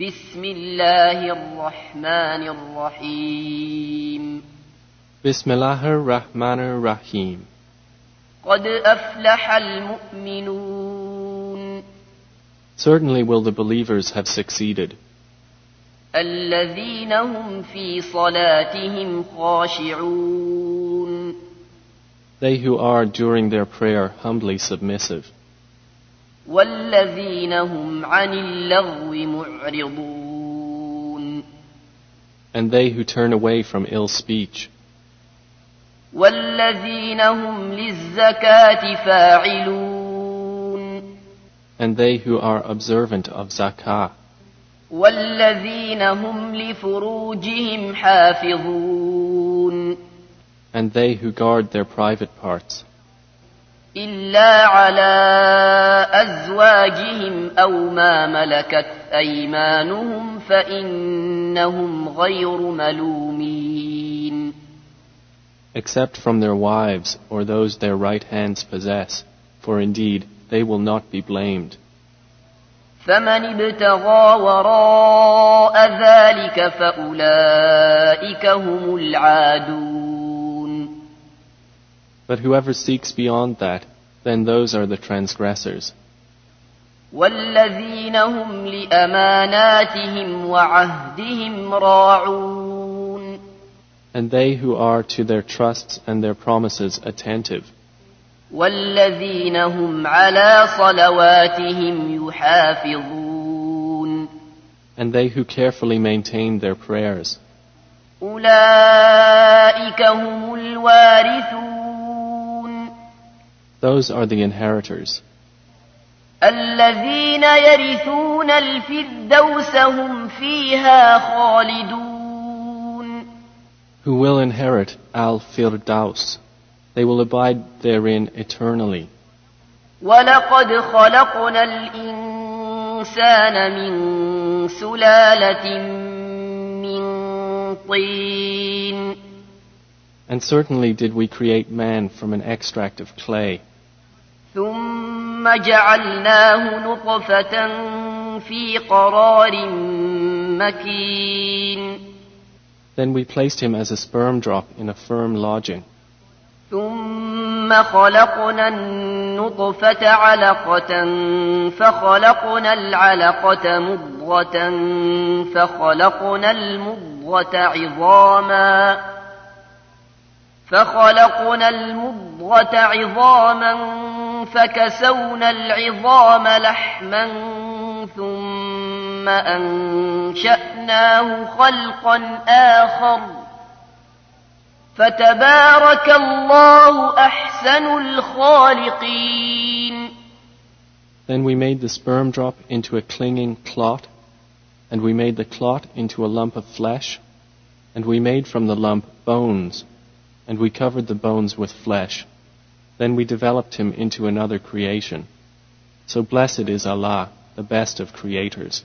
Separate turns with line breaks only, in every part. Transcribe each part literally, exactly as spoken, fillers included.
بسم الله الرحمن الرحيم
بسم الله الرحمن الرحيم
قد أفلح المؤمنون
Certainly will the believers have succeeded.
الذين هم في صلاتهم خاشعون
They who are during their prayer humbly submissive.
والذين هم عن اللغو معرضون
And they who turn away from ill speech.
والذين هم للزكاة فاعلون
And they who are observant of zakah.
والذين هم لفروجهم حافظون
And they who guard their private parts.
إلا على أزواجهم أو ما ملكت أيمانهم فإنهم غير ملومين
Except from their wives or those their right hands possess, for indeed they will not be blamed.
فمن ابتغى وراء ذلك فأولئك هم العادون
But whoever seeks beyond that, then those are the transgressors.
والذين هم لأماناتهم وعهدهم راعون
And they who are to their trusts and their promises attentive.
والذين هم على صلواتهم يحافظون
And they who carefully maintain their prayers.
أولئك هم الوارثون
Those are the inheritors.
الذين يرثون الفردوس هم فيها خالدون
Who will inherit Al-Firdaus. They will abide therein eternally.
ولقد خلقنا الإنسان من سلالة من طين
And certainly did we create man from an extract of clay.
ثم جعلناه نطفة في قرار مكين
Then we placed him as a sperm drop in a firm lodging.
ثم خلقنا النطفة علقة فخلقنا العلقة مضغة فخلقنا المضغة عظاما فخلقنا المضغة عظاما فكسونا العظام لحما ثم أنشأناه خلقا آخر فتبارك الله أحسن الخالقين
Then we made the sperm drop into a clinging clot, and we made the clot into a lump of flesh, and we made from the lump bones, and we covered the bones with flesh. Then we developed him into another creation. So blessed is Allah, the best of creators.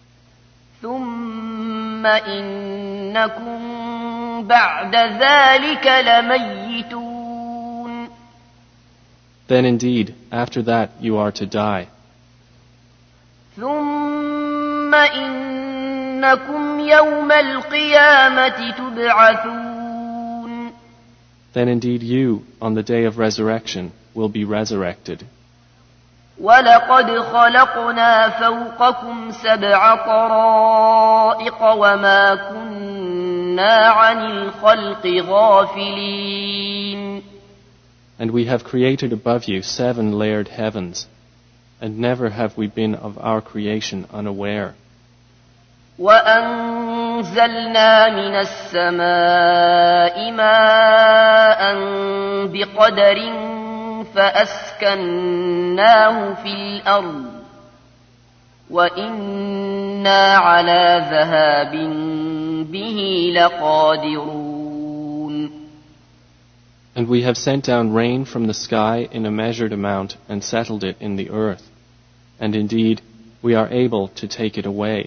ثم إنكم بعد ذلك لميتون
Then indeed, after that you are to die.
ثم إنكم يوم القيامة تبعثون
Then indeed you, on the day of resurrection, will be resurrected.
ولقد خلقنا فوقكم سبع طرائق وما كنا عن الخلق غافلين
And we have created above you seven layered heavens, and never have we been of our creation unaware.
وأنزلنا من السماء ماء بقدر فأسكناه في الأرض وإنا على ذهاب به لقادرون
And we have sent down rain from the sky in a measured amount and settled it in the earth. And indeed, we are able to take it away.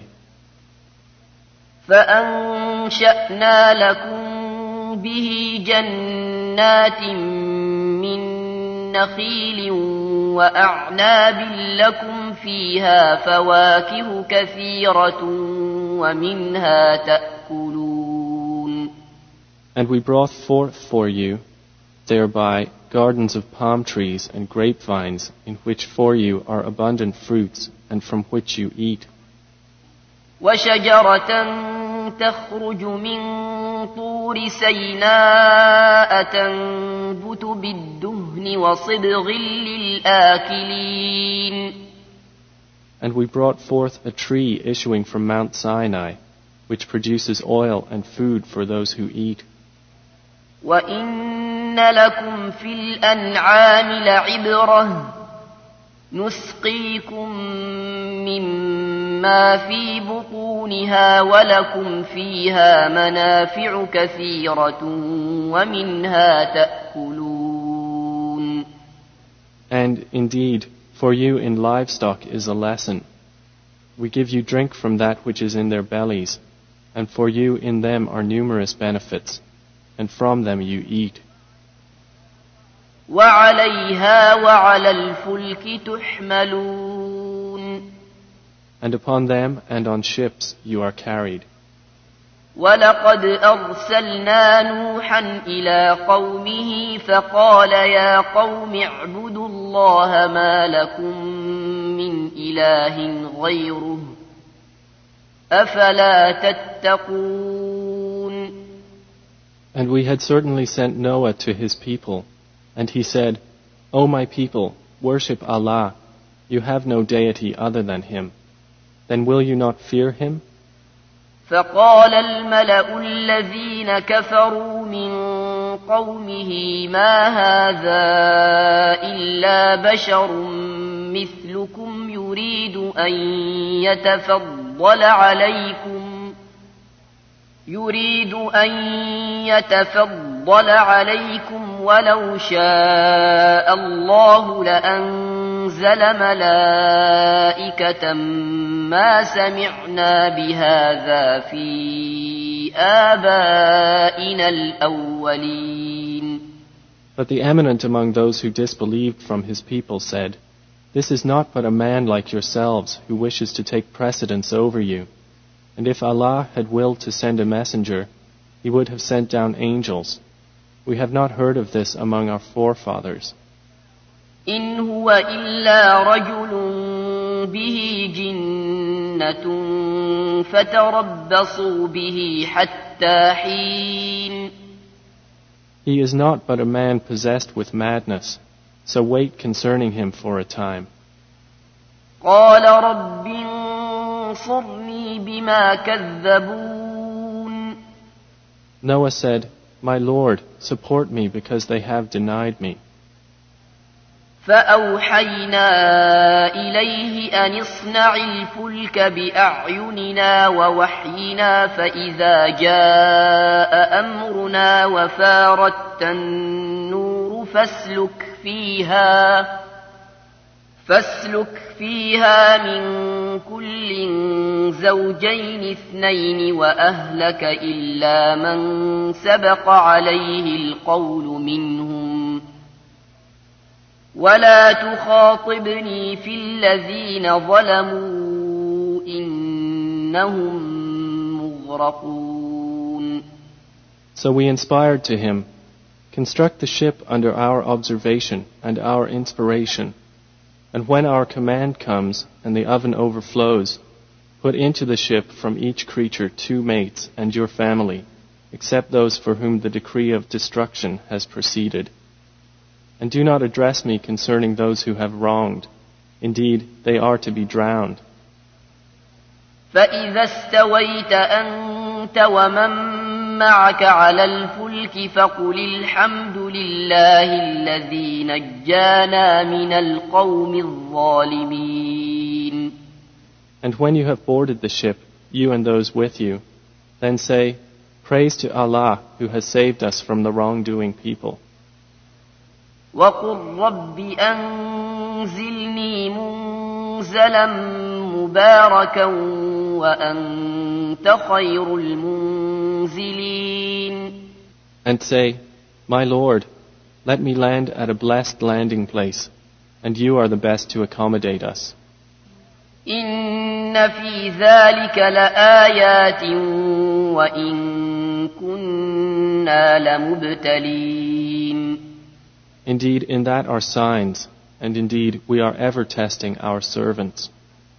فأنشأنا لكم به جنات من نخيل وأعناب لكم فيها فواكه كثيرة ومنها تأكلون.
And we brought forth for you thereby gardens of palm trees and grapevines, in which for you are abundant fruits, and from which you eat.
وشجرة تخرج من طور سيناء تنبت بالدهن وصبغ للآكلين.
And we brought forth a tree issuing from Mount Sinai, which produces oil and food for those who eat.
وَإِنَّ لَكُمْ فِي الْأَنْعَامِ لَعِبْرَةً نُسْقِيكُم مِّمَّا فِي بُطُونِهَا وَلَكُمْ فِيهَا مَنَافِعُ كَثِيرَةٌ وَمِنْهَا تَأْكُلُونَ.
And indeed, for you in livestock is a lesson. We give you drink from that which is in their bellies, and for you in them are numerous benefits, and from them you eat.
وَعَلَيْهَا وَعَلَى الْفُلْكِ تُحْمَلُونَ.
And upon them and on ships you are carried.
وَلَقَدْ أَرْسَلْنَا نُوحًا إِلَى قَوْمِهِ فَقَالَ يَا قَوْمِ اعْبُدُوا اللَّهَ مَا لَكُمْ مِنْ إِلَٰهٍ غَيْرُهُ أَفَلَا تَتَّقُونَ.
And we had certainly sent Noah to his people, and he said, O my people, worship Allah, you have no deity other than Him. Then will you not fear Him?
فقال الملأ الذين كفروا من قومه ما هذا إلا بشر مثلكم يريد أن يتفضل عليكم يريد أن يتفضل عليكم ولو شاء الله لأنزل ملائكة ما سمعنا بهذا في آبائنا الأولين.
But the eminent among those who disbelieved from his people said, This is not but a man like yourselves who wishes to take precedence over you. And if Allah had willed to send a messenger, He would have sent down angels. We have not heard of this among our forefathers.
إن هو إلا رجل به جنة فتربصوا به حتى حين.
He is not but a man possessed with madness, so wait concerning him for a time.
قال رب انصرني بما كذبون.
Noah said, My Lord, support me because they have denied me.
فأوحينا إليه أن اصنع الفلك بأعيننا ووحينا فإذا جاء أمرنا وفارت النور فاسلك فيها فاسلك فيها من كل زوجين اثنين وأهلك إلا من سبق عليه القول منهم ولا تخاطبني في الذين ظلموا إنهم مغرقون.
So we inspired to him, Construct the ship under our observation and our inspiration, and when our command comes and the oven overflows, put into the ship from each creature two mates and your family, except those for whom the decree of destruction has proceeded. And do not address me concerning those who have wronged. Indeed, they are to be drowned.
فإذا استويت أنت ومن معك على الفلك فقل الحمد لله الذي نجانا من القوم الظالمين.
And when you have boarded the ship, you and those with you, then say, Praise to Allah who has saved us from the wrongdoing people.
وقل رب أنزلني منزلا مباركا وأنت خير المنزلين.
And say, My Lord, let me land at a blessed landing place, and you are the best to accommodate us.
إن في ذلك لآيات وإن كنا لمبتلين.
Indeed, in that are signs, and indeed we are ever testing our servants.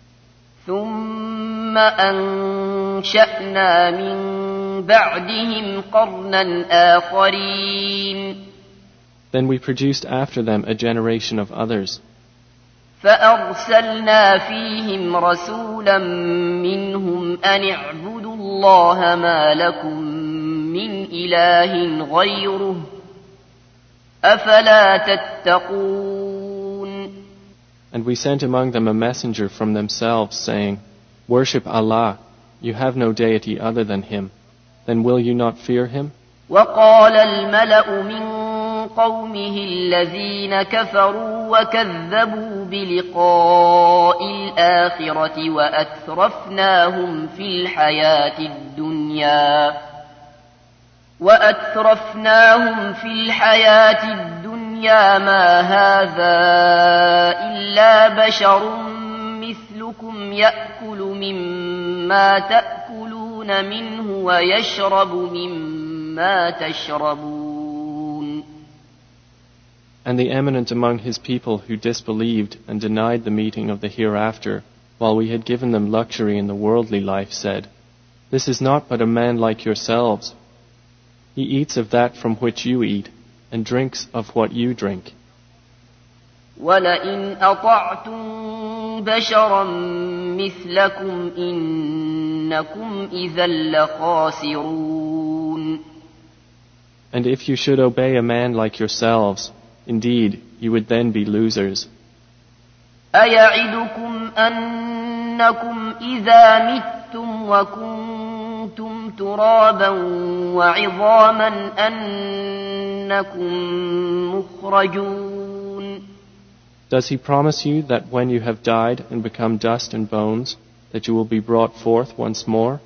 ثم أنشأنا من بعدهم قرنا آخرين.
Then we produced after them a generation of others.
فأرسلنا فيهم رسولا منهم أن اعبدوا الله ما لكم من إله غيره أفلا تتقون.
And we sent among them a messenger from themselves, saying, Worship Allah, you have no deity other than Him. Then will you not fear Him?
وقال الملأ من قومه الذين كفروا وكذبوا بلقاء الآخرة وأترفناهم في الحياة الدنيا وأترفناهم في الحياة الدنيا ما هذا إلا بشر مثلكم يأكل مما تأكلون منه ويشرب مما تشربون.
And the eminent among his people who disbelieved and denied the meeting of the hereafter, while we had given them luxury in the worldly life, said, This is not but a man like yourselves. He eats of that from which you eat, and drinks of what you drink.
وَلَئِنْ أَطَعْتُمْ بَشَرًا مِثْلَكُمْ إِنَّكُمْ إِذًا لَخَاسِرُونَ.
And if you should obey a man like yourselves, indeed, you would then be losers.
أَيَعِدُكُمْ أَنَّكُمْ إِذَا مِتُّمْ وَكُنْتُمْ تُرَابًا وَعِظَامًا أَنَّكُمْ مُخْرَجُونَ.
Does he promise you that when you have died and become dust and bones, that you will be brought forth once more?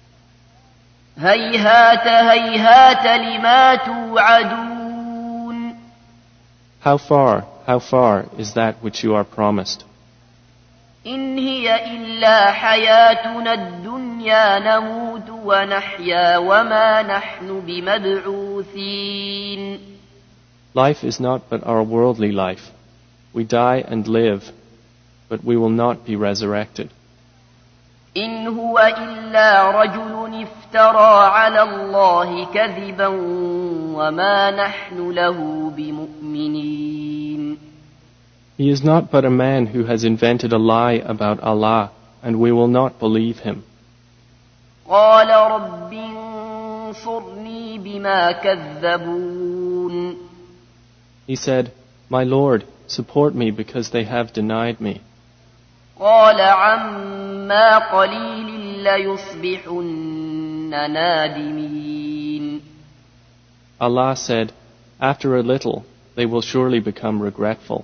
هَيْهَاتَ هَيْهَاتَ لِمَا تُوعَدُونَ.
How far, how far is that which you are promised?
إِنْ هِيَ إِلَّا حَيَاتُنَا الدُّنْيَا نَمُوتُ وَنَحْيَا وَمَا نَحْنُ بِمَبْعُوثِينَ.
Life is not but our worldly life. We die and live, but we will not be resurrected.
إِنْ هُوَ إِلَّا رَجُلٌ افْتَرَى عَلَى اللَّهِ كَذِبًا وَمَا نَحْنُ لَهُ بِمُؤْمِنِينَ.
He is not but a man who has invented a lie about Allah, and we will not believe him.
قَالَ رَبِّ انصُرْنِي بِمَا كَذَّبُونَ.
He said, My Lord, support me because they have denied me.
قَالَ عَمَّا قَلِيلٍ لَيُصْبِحُنَّ نَادِمِينَ.
Allah said, After a little, they will surely become regretful.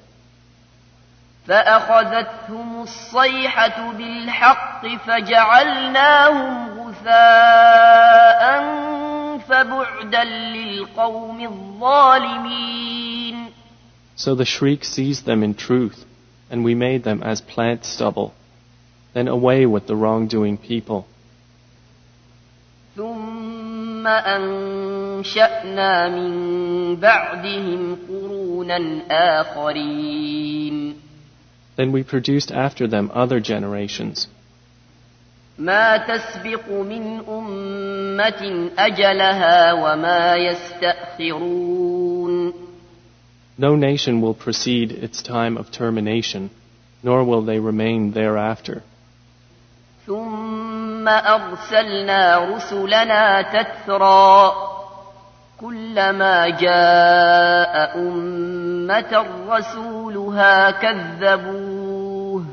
فأخذتهم الصيحة بالحق فجعلناهم غثاء فبعدا للقوم الظالمين.
So the shriek seized them in truth, and we made them as plant stubble. Then away with the wrongdoing people.
ثم أنشأنا من بعدهم قرونا آخرين.
Then we produced after them other generations.
ما تسبق من أمة أجلها وما يستأخرون.
No nation will precede its time of termination, nor will they remain thereafter.
ثم أرسلنا رسلنا تترى كلما جاء أمة رسولها كذبوه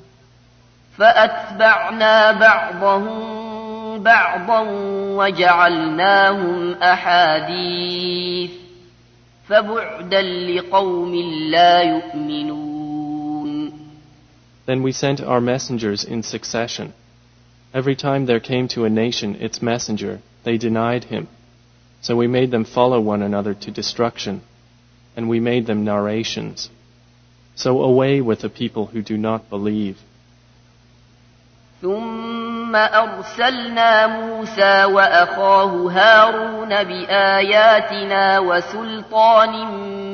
فأتبعنا بعضهم بعضا وجعلناهم أحاديث فبعدا لقوم لا يؤمنون.
Then we sent our messengers in succession. Every time there came to a nation its messenger, they denied him. So we made them follow one another to destruction, and we made them narrations. So away with the people who do not believe.
ثم أرسلنا موسى وأخاه هارون بآياتنا وسلطان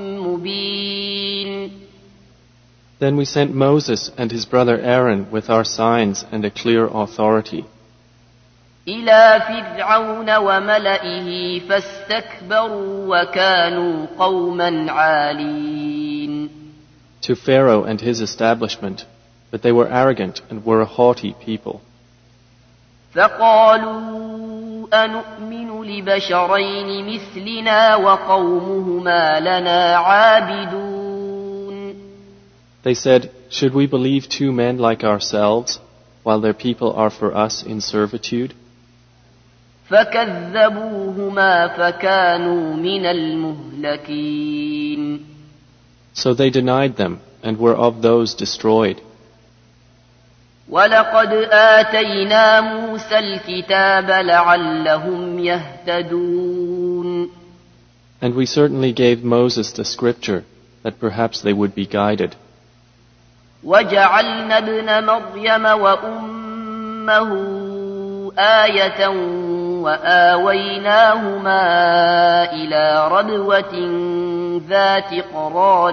مبين.
Then we sent Moses and his brother Aaron with our signs and a clear authority
إلى فرعون وملئه فاستكبروا وكانوا قوما عالين.
to Pharaoh and his establishment, but they were arrogant and were a haughty people.
فقالوا أنؤمن لبشرين مثلنا وقومهما لنا عابدون.
They said, should we believe two men like ourselves, while their people are for us in servitude?
فكذبوهما فكانوا من المهلكين.
So they denied them and were of those destroyed.
ولقد آتينا موسى الكتاب لعلهم يهتدون.
And we certainly gave Moses the scripture, that perhaps they would be guided.
وجعلنا ابن مريم وأمه آية وآويناهما إلى ربوة ذات قرار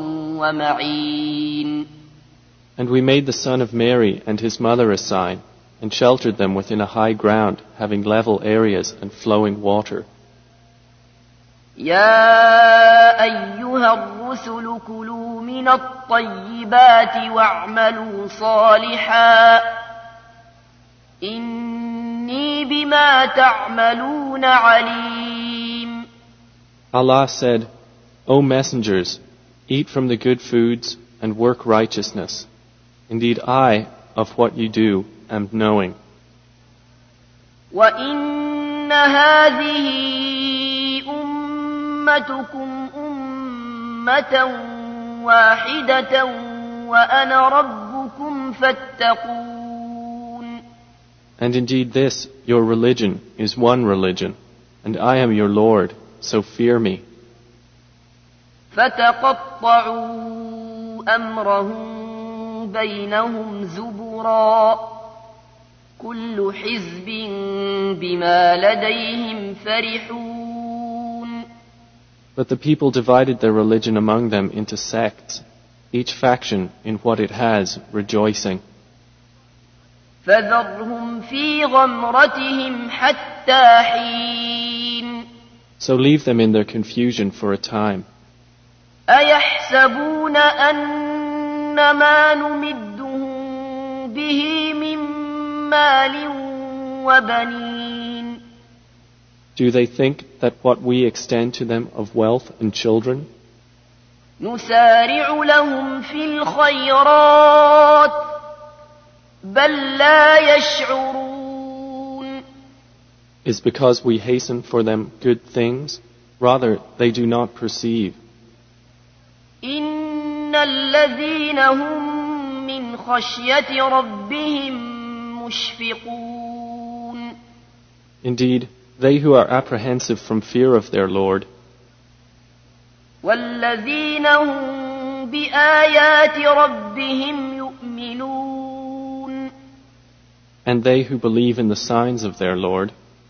ومعين.
And we made the son of Mary and his mother a sign, and sheltered them within a high ground, having level areas and flowing water.
يا أيها الرسل كلوا من الطيبات واعملوا صالحا إني بما تعملون عليم.
Allah said, O messengers, eat from the good foods and work righteousness. Indeed, I, of what you do, am knowing.
وإن هذه أمتكم أمة واحدة وأنا ربكم فاتقون.
And indeed this, your religion, is one religion, and I am your Lord, so fear me.
فتقطعوا أمرهم بينهم زبرا كل حزب بما لديهم فرحون.
But the people divided their religion among them into sects, each faction in what it has, rejoicing.
فذرهم في غمرتهم حتى حين.
So leave them in their confusion for a time.
أيحسبون أن ما نمدهم به من مال وبنين.
Do they think that what we extend to them of wealth and children
نسارع لهم في الخيرات بل لا يشعرون.
is because we hasten for them good things? Rather, they do not perceive.
إن الذين هم من خشية ربهم مشفقون.
Indeed, they who are apprehensive from fear of their Lord,
والذين هم بآيات ربهم يؤمنون.
and they who believe in the signs of their Lord,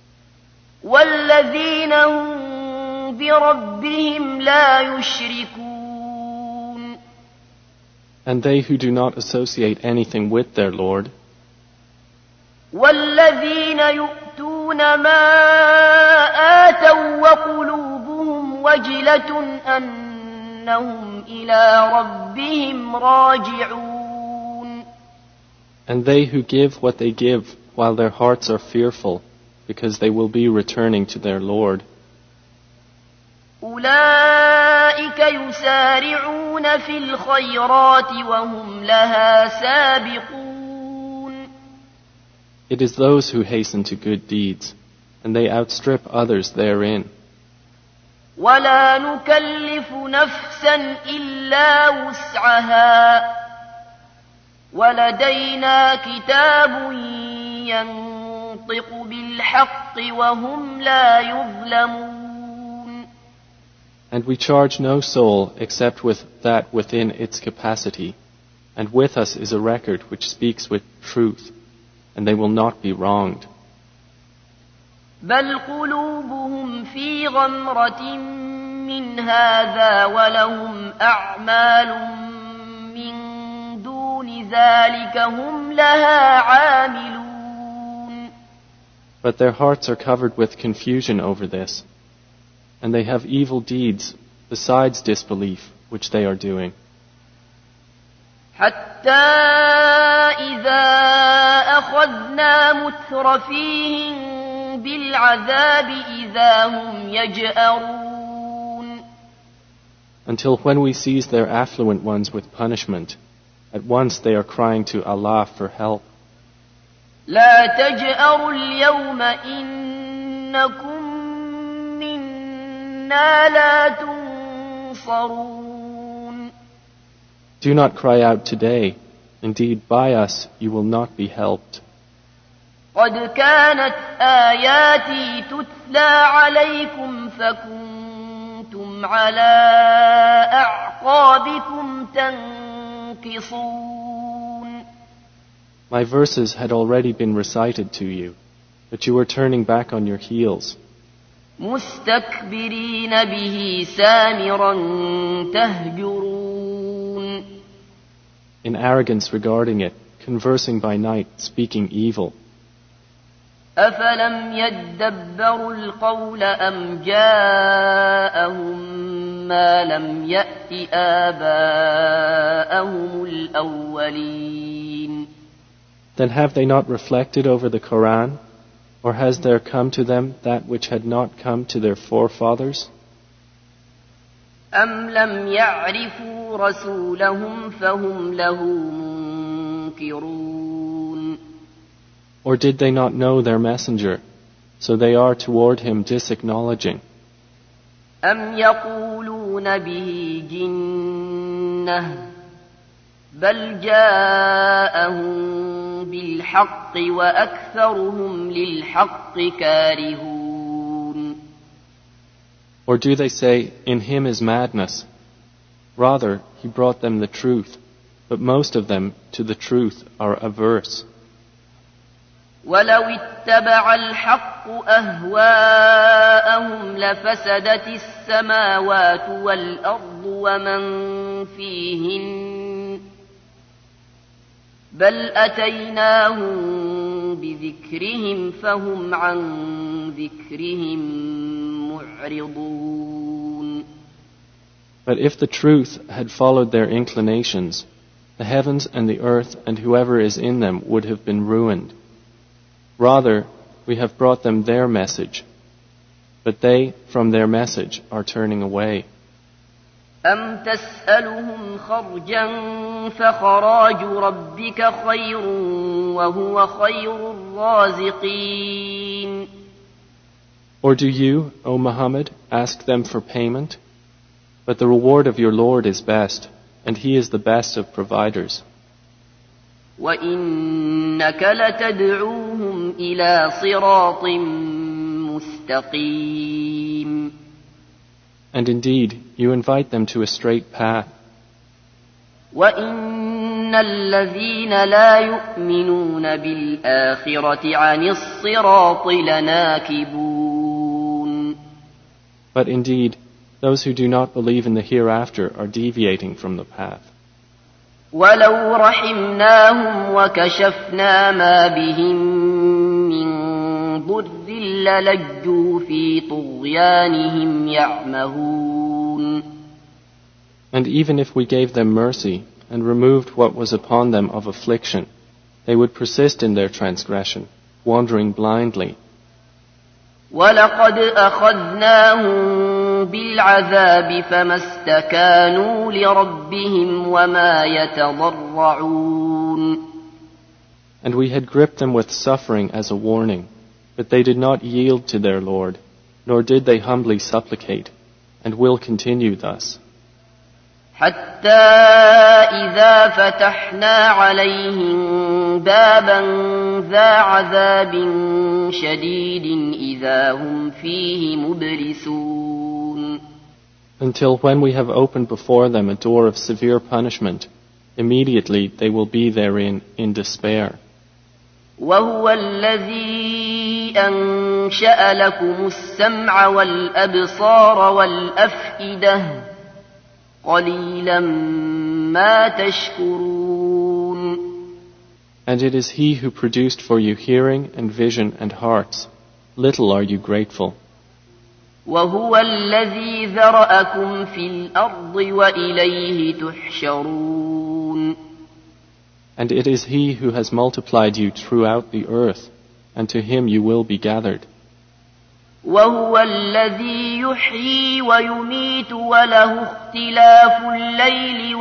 والذين هم بربهم لا يشركون.
and they who do not associate anything with their Lord,
والذين يؤتون ما آتوا وقلوبهم وجلة أنهم إلى ربهم راجعون.
and they who give what they give while their hearts are fearful, because they will be returning to their Lord.
أولئك يسارعون في الخيرات وهم لها سابقون.
It is those who hasten to good deeds, and they outstrip others therein.
ولا نكلف نفسا إلا وسعها ولدينا كتاب ينطق بالحق وهم لا يظلمون.
And we charge no soul except with that within its capacity, and with us is a record which speaks with truth, and they will not be wronged.
بل قلوبهم في غمرة من هذا ولهم أعمال من دون ذلك هم لها عاملون.
But their hearts are covered with confusion over this, and they have evil deeds besides disbelief which they are doing.
حتى إذا أخذنا مترفيهم بالعذاب إذا هم يجأرون.
Until when we seize their affluent ones with punishment, at once they are crying to Allah for help.
لا تجأروا اليوم إنكم منا لا تنصرون.
Do not cry out today. Indeed, by us you will not be helped.
قد كانت آياتي تتلى عليكم فكنتم على أعقابكم تنكصون.
My verses had already been recited to you, but you were turning back on your heels.
مستكبرين به سامرا تهجرون.
In arrogance regarding it, conversing by night, speaking evil.
أفلم يدبروا القول أم جاءهم ما لم يأت آباءهم الأولين.
Then have they not reflected over the Quran, or has there come to them that which had not come to their forefathers?
أم لم يعرفوا رسولهم فهم له منكرون.
Or did they not know their messenger, so they are toward him disacknowledging?
أم يقولون به جنة بل جاءهم بالحق وأكثرهم للحق كارهون.
Or do they say, in him is madness? Rather, he brought them the truth, but most of them to the truth are averse.
ولو اتبع الحق أهواءهم لفسدت السماوات والأرض ومن فيهن بل أتيناهم بذكرهم فهم عن ذكرهم معرضون.
But if the truth had followed their inclinations, the heavens and the earth and whoever is in them would have been ruined. Rather, we have brought them their message, but they, from their message, are turning away.
أم تسألهم خرجا فخراج ربك خير وهو خير الرازقين.
Or do you, O Muhammad, ask them for payment? But the reward of your Lord is best, and He is the best of providers.
وإنك لتدعوهم إلى صراط مستقيم.
And indeed, you invite them to a straight path.
وإن الذين لا يؤمنون بالآخرة عن الصراط لناكبون.
But indeed, those who do not believe in the hereafter are deviating from the path.
ولو رحمناهم وكشفنا ما بهم من ضر للجوا في طغيانهم يعمهون.
And even if we gave them mercy and removed what was upon them of affliction, they would persist in their transgression, wandering blindly.
وَلَقَدْ أَخَذْنَاهُمْ بِالْعَذَابِ فَمَا اسْتَكَانُوا لِرَبِّهِمْ وَمَا يَتَضَرَّعُونَ.
And we had gripped them with suffering as a warning, but they did not yield to their Lord, nor did they humbly supplicate, and will continue thus.
حتى إذا فتحنا عليهم بابا ذا عذاب شديد إذا هم فيه مبلسون.
until when we have opened before them a door of severe punishment, immediately they will be therein in despair.
وهو الذي أنشأ لكم السمع والأبصار والأفئدة قليلا ما تشكرون.
And it is He who produced for you hearing and vision and hearts. Little are you grateful.
وهو الذي ذرأكم في الأرض وإليه تحشرون.
And it is He who has multiplied you throughout the earth, and to Him you will be gathered.
وهو الذي يحيي ويميت وله اختلاف الليل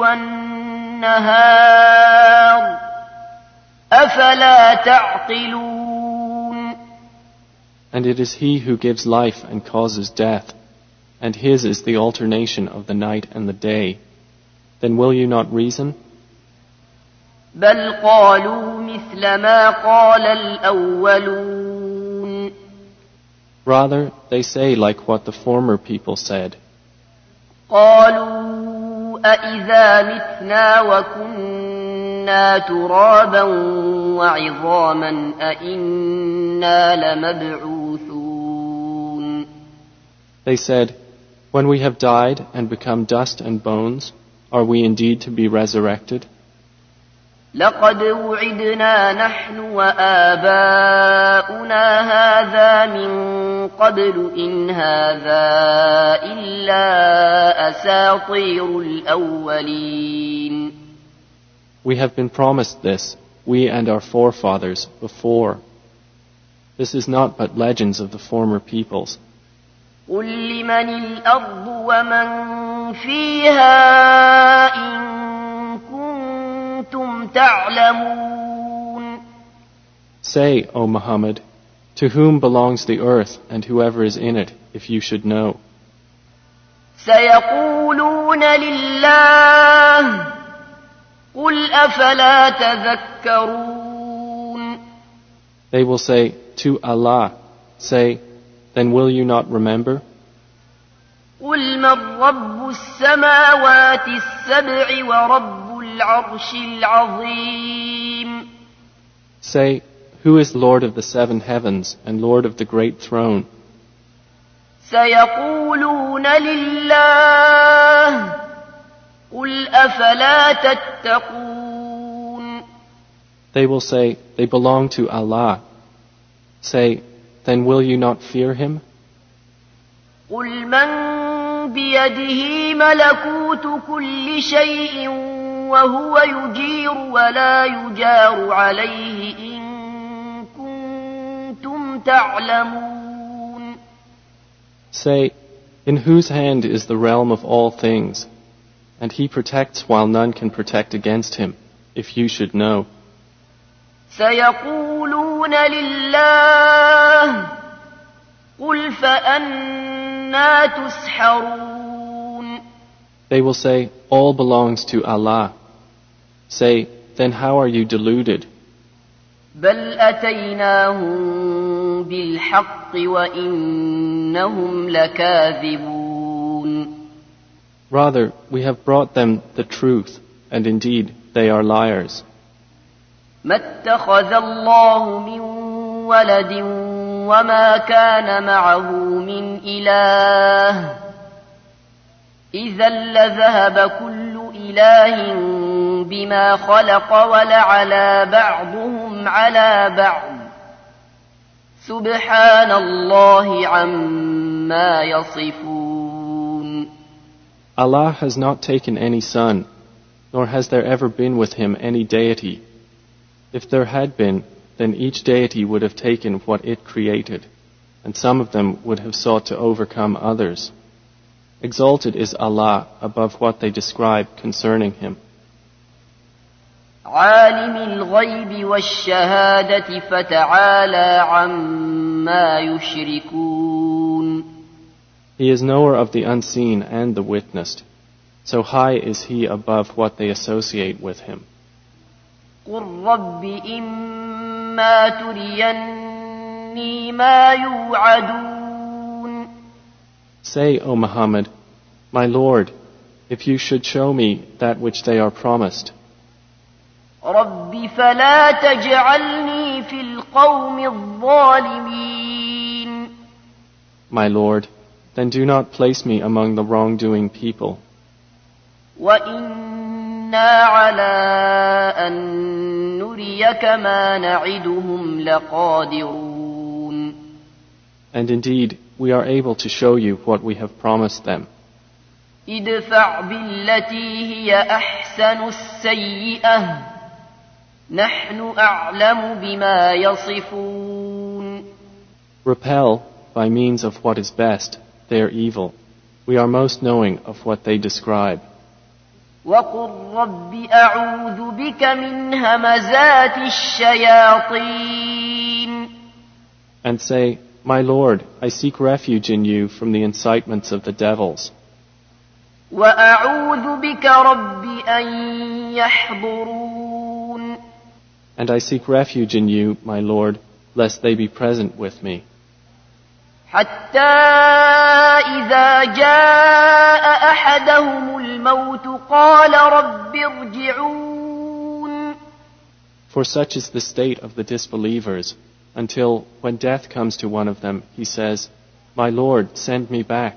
والنهار أفلا تعقلون.
And it is He who gives life and causes death, and His is the alternation of the night and the day. Then will you not reason?
بل قالوا مثل ما قال الأولون.
Rather, they say like what the former people said.
قالوا أإذا متنا وكنا ترابا وعظاما أإنا لمبعوثون.
They said, when we have died and become dust and bones, are we indeed to be resurrected?
لقد وعدنا نحن وآباؤنا هذا من قبل إن هذا إلا أساطير الأولين.
We have been promised this, we and our forefathers, before. This is not but legends of the former peoples.
قل لمن الأرض ومن فيها إن كنتم تعلمون.
Say, O Muhammad, to whom belongs the earth and whoever is in it, if you should know?
سيقولون لله قل أفلا تذكرون.
They will say, to Allah. Say, then will you not remember?
قل من رب السماوات السبع ورب العرش العظيم.
Say, who is Lord of the seven heavens and Lord of the great throne?
سيقولون لله قل أفلا تتقون.
They will say, they belong to Allah. Say, then will you not fear Him?
قل من بيده ملكوت كل شيء وهو يجير ولا يجار عليه إن كنتم تعلمون.
Say, in whose hand is the realm of all things, and He protects while none can protect against Him, if you should know.
سيقولون لله قل فأنا تسحرون.
They will say, all belongs to Allah. Say, then how are you deluded?
بل أتيناهم بالحق وإنهم لكاذبون.
Rather, we have brought them the truth, and indeed they are liars.
ما اتخذ الله من ولد وما كان معه من إله إذا لذهب كل إله بما خلق ولعلى بعضهم على بعض سبحان الله عما يصفون.
Allah has not taken any son, nor has there ever been with Him any deity. If there had been, then each deity would have taken what it created, and some of them would have sought to overcome others. Exalted is Allah above what they describe concerning Him.
عالم الغيب والشهادة فتعالى عما يشركون.
He is knower of the unseen and the witnessed. So high is He above what they associate with Him.
قل رب إما تريني ما يوعدون.
Say, O Muhammad, My Lord, if you should show me that which they are promised,
رب فلا تجعلني في القوم الظالمين.
My Lord, then do not place me among the wrongdoing people.
وإنا على أن نريك ما نعدهم لقادرون.
And indeed, we are able to show you what we have promised them.
ادفع بالتي هي أحسن السيئة نحن أعلم بما يصفون.
Repel, by means of what is best, their evil. We are most knowing of what they describe.
وقل رب أعوذ بك من همزات الشياطين.
And say, My Lord, I seek refuge in you from the incitements of the devils.
وأعوذ بك رب أن يحضرون.
And I seek refuge in you, my Lord, lest they be present with me.
حتى إذا جاء أحدهم الموت قال رب ارجعون.
For such is the state of the disbelievers, until, when death comes to one of them, he says, My Lord, send me back.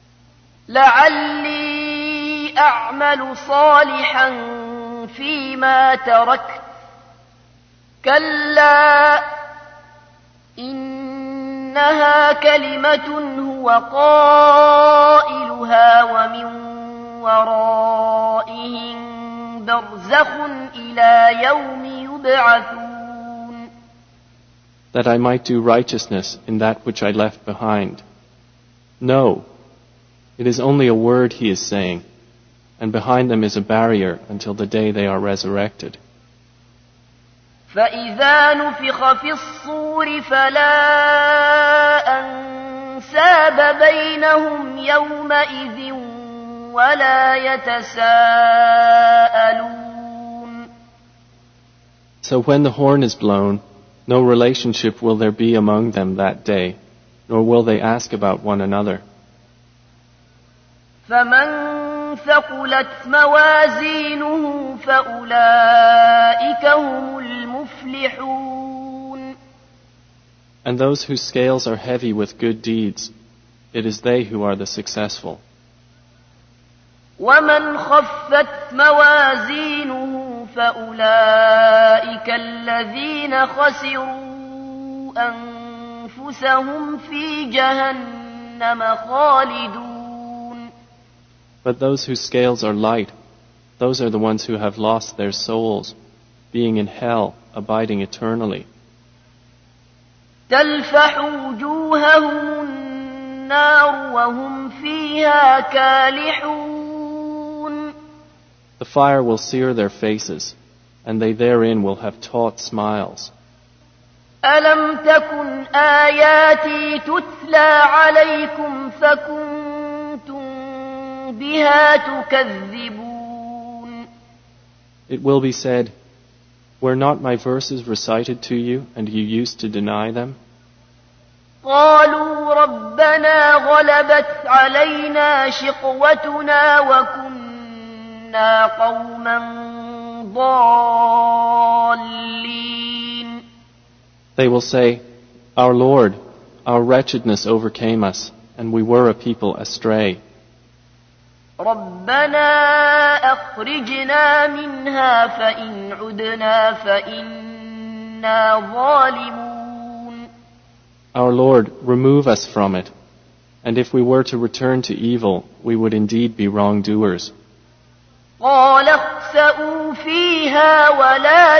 لعلي أعمل صالحا فيما تركت كلا إنها كلمة هو قائلها ومن ورائهم برزخ إلى يوم يبعثون.
That I might do righteousness in that which I left behind. No, it is only a word he is saying, and behind them is a barrier until the day they are resurrected.
فإذا نفخ في الصور فلا أنساب بينهم يومئذ ولا يتساءلون.
So when the horn is blown, no relationship will there be among them that day, nor will they ask about one another.
فمن ثقلت موازينه فأولئك هم المفلحون.
And those whose scales are heavy with good deeds, it is they who are the successful.
ومن خفت موازينه فأولئك الذين خسروا أنفسهم في جهنم خالدون.
But those whose scales are light, those are the ones who have lost their souls, being in hell, abiding eternally.
تلفح وجوههم النار وهم فيها كالحون.
The fire will sear their faces, and they therein will have taut smiles.
ألم تكن آياتي تتلى عليكم فكنتم بها تكذبون.
It will be said, Were not my verses recited to you, and you used to deny them?
قالوا ربنا غلبت علينا شقوتنا وكنا قوما ضالين.
They will say, Our Lord, our wretchedness overcame us, and we were a people astray.
ربنا أخرجنا منها فإن عدنا فإنا ظالمون.
Our Lord, remove us from it, and if we were to return to evil, we would indeed be wrongdoers.
قال اخسئوا فيها ولا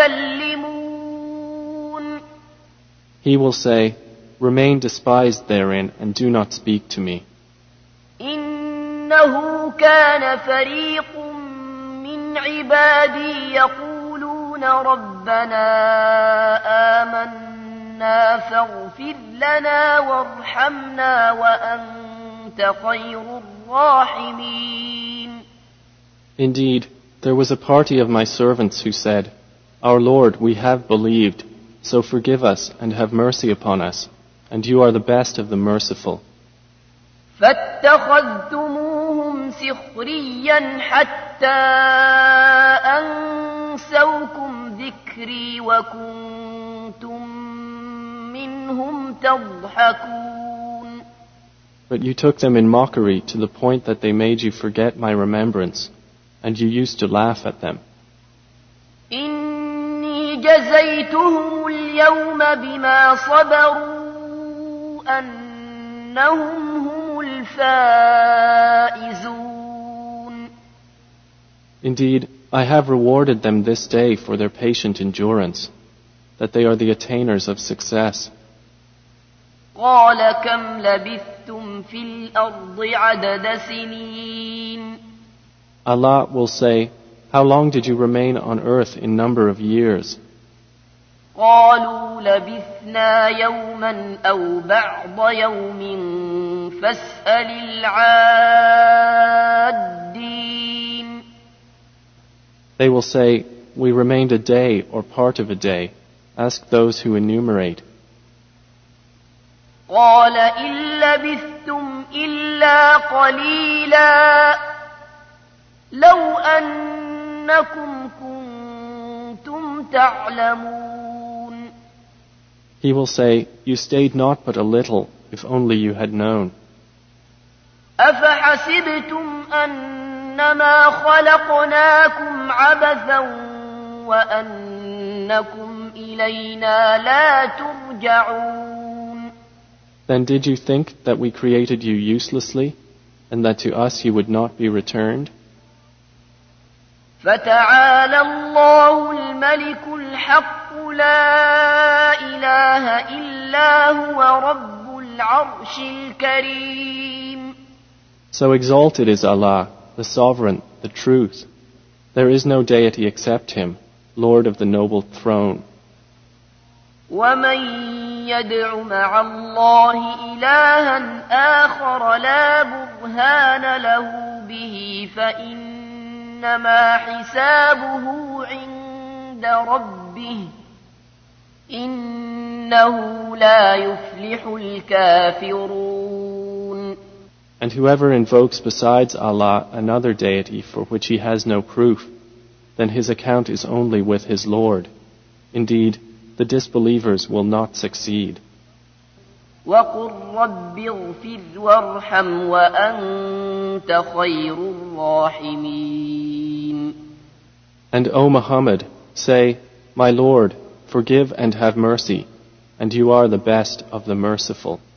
تكلمون.
He will say, Remain despised therein, and do not speak to me.
إنه كان فريق من عبادي يقولون ربنا آمنا فاغفر لنا وارحمنا وأنت خير الراحمين.
Indeed, there was a party of my servants who said, Our Lord, we have believed, so forgive us and have mercy upon us, and you are the best of the merciful.
فاتخذتموهم سخريا حتى أنسوكم ذكري وكنتم منهم تضحكون.
But you took them in mockery to the point that they made you forget my remembrance, and you used to laugh at them.
إني جزيتهم اليوم بما صبروا أنهم هم الفائزون.
Indeed, I have rewarded them this day for their patient endurance, that they are the attainers of success.
قال كم لبثتم في الأرض عدد سنين.
Allah will say, how long did you remain on earth in number of years?
قالوا لبثنا يوما أو بعض يوم فاسأل العادين.
They will say, we remained a day or part of a day. Ask those who enumerate.
قال إن لبثتم إلا قليلا لو أنكم كنتم تعلمون.
He will say, you stayed not but a little, if only you had known.
أفحسبتم أنما خلقناكم عبثا وأنكم إلينا لا ترجعون.
Then did you think that we created you uselessly, and that to us you would not be returned?
فتعالى الله الملك الحق لا إله إلا هو رب العرش الكريم.
So exalted is Allah, the Sovereign, the Truth. There is no deity except Him, Lord of the noble throne.
ومن يدع مع الله إلها آخر لا برهان له به فإنما حسابه عند ربه إنه لا يفلح الكافرون.
And whoever invokes besides Allah another deity for which he has no proof, then his account is only with his Lord. Indeed, the disbelievers will not succeed.
وَقُلْ رَبِّ اغْفِرْ وَارْحَمْ وَأَنْتَ خَيْرُ الرَّاحِمِينَ.
And O Muhammad, say, my Lord, forgive and have mercy, and you are the best of the merciful.